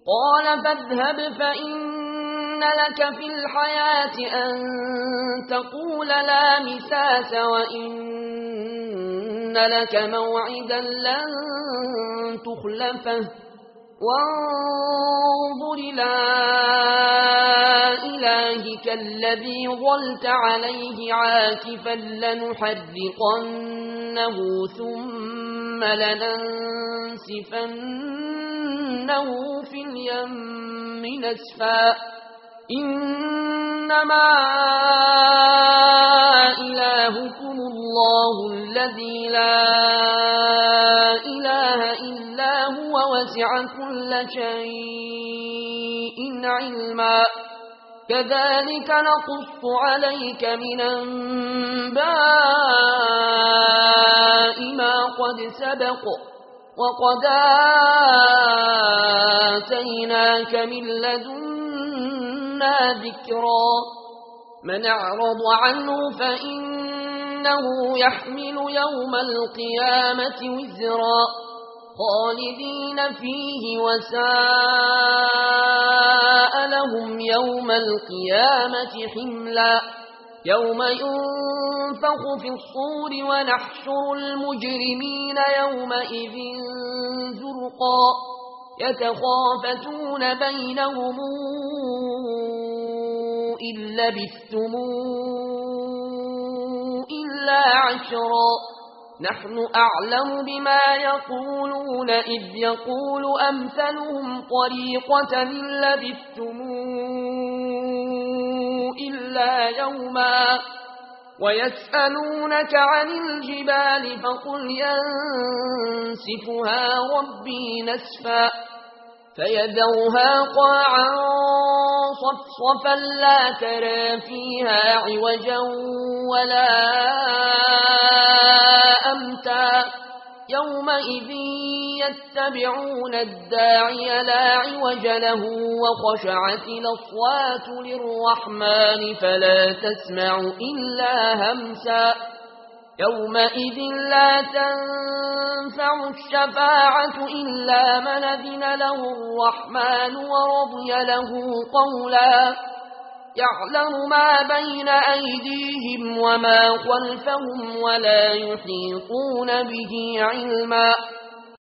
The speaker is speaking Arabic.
قال فاذهب فإن لك في الحياة أن تقول لا مساس وإن لك موعدا لن تخلفه وانظر إلى إلهك الذي ظلت عليه عاكفا لنحرقنه ثم لننسفنه في اليم نسفا إنما إلهكم الله الذي لا إله إلا هو وسع كل شيء علما كذلك نقص عليك من أنباء ما قد سبق وقد آتيناك من لدنا ذكرا من أعرض عنه فإنه يحمل يوم القيامة وزرا خالدين فيه وساء لهم يوم القيامة حملا يوم ينفخ في الصور ونحشر المجرمين يومئذ زرقا يتخافتون بينهم إن لبثتم إلا عشرا نحن أعلم بما يقولون إذ يقول أمثلهم طريقة إن لبثتم إلا يوما ويسألونك عن الجبال فقل ينسفها ربي نسفا فيذرها قاعا صفصفا لا ترى فيها عوجا ولا أمتا يومئذ يتبعون الداعي لا عوج له وخشعت الأصوات للرحمن فلا تسمع إلا همسا يومئذ لا تنفع الشفاعة إلا من أذن له الرحمن ورضي له قولا يعلم ما بين أيديهم وما خلفهم ولا يحيطون به علما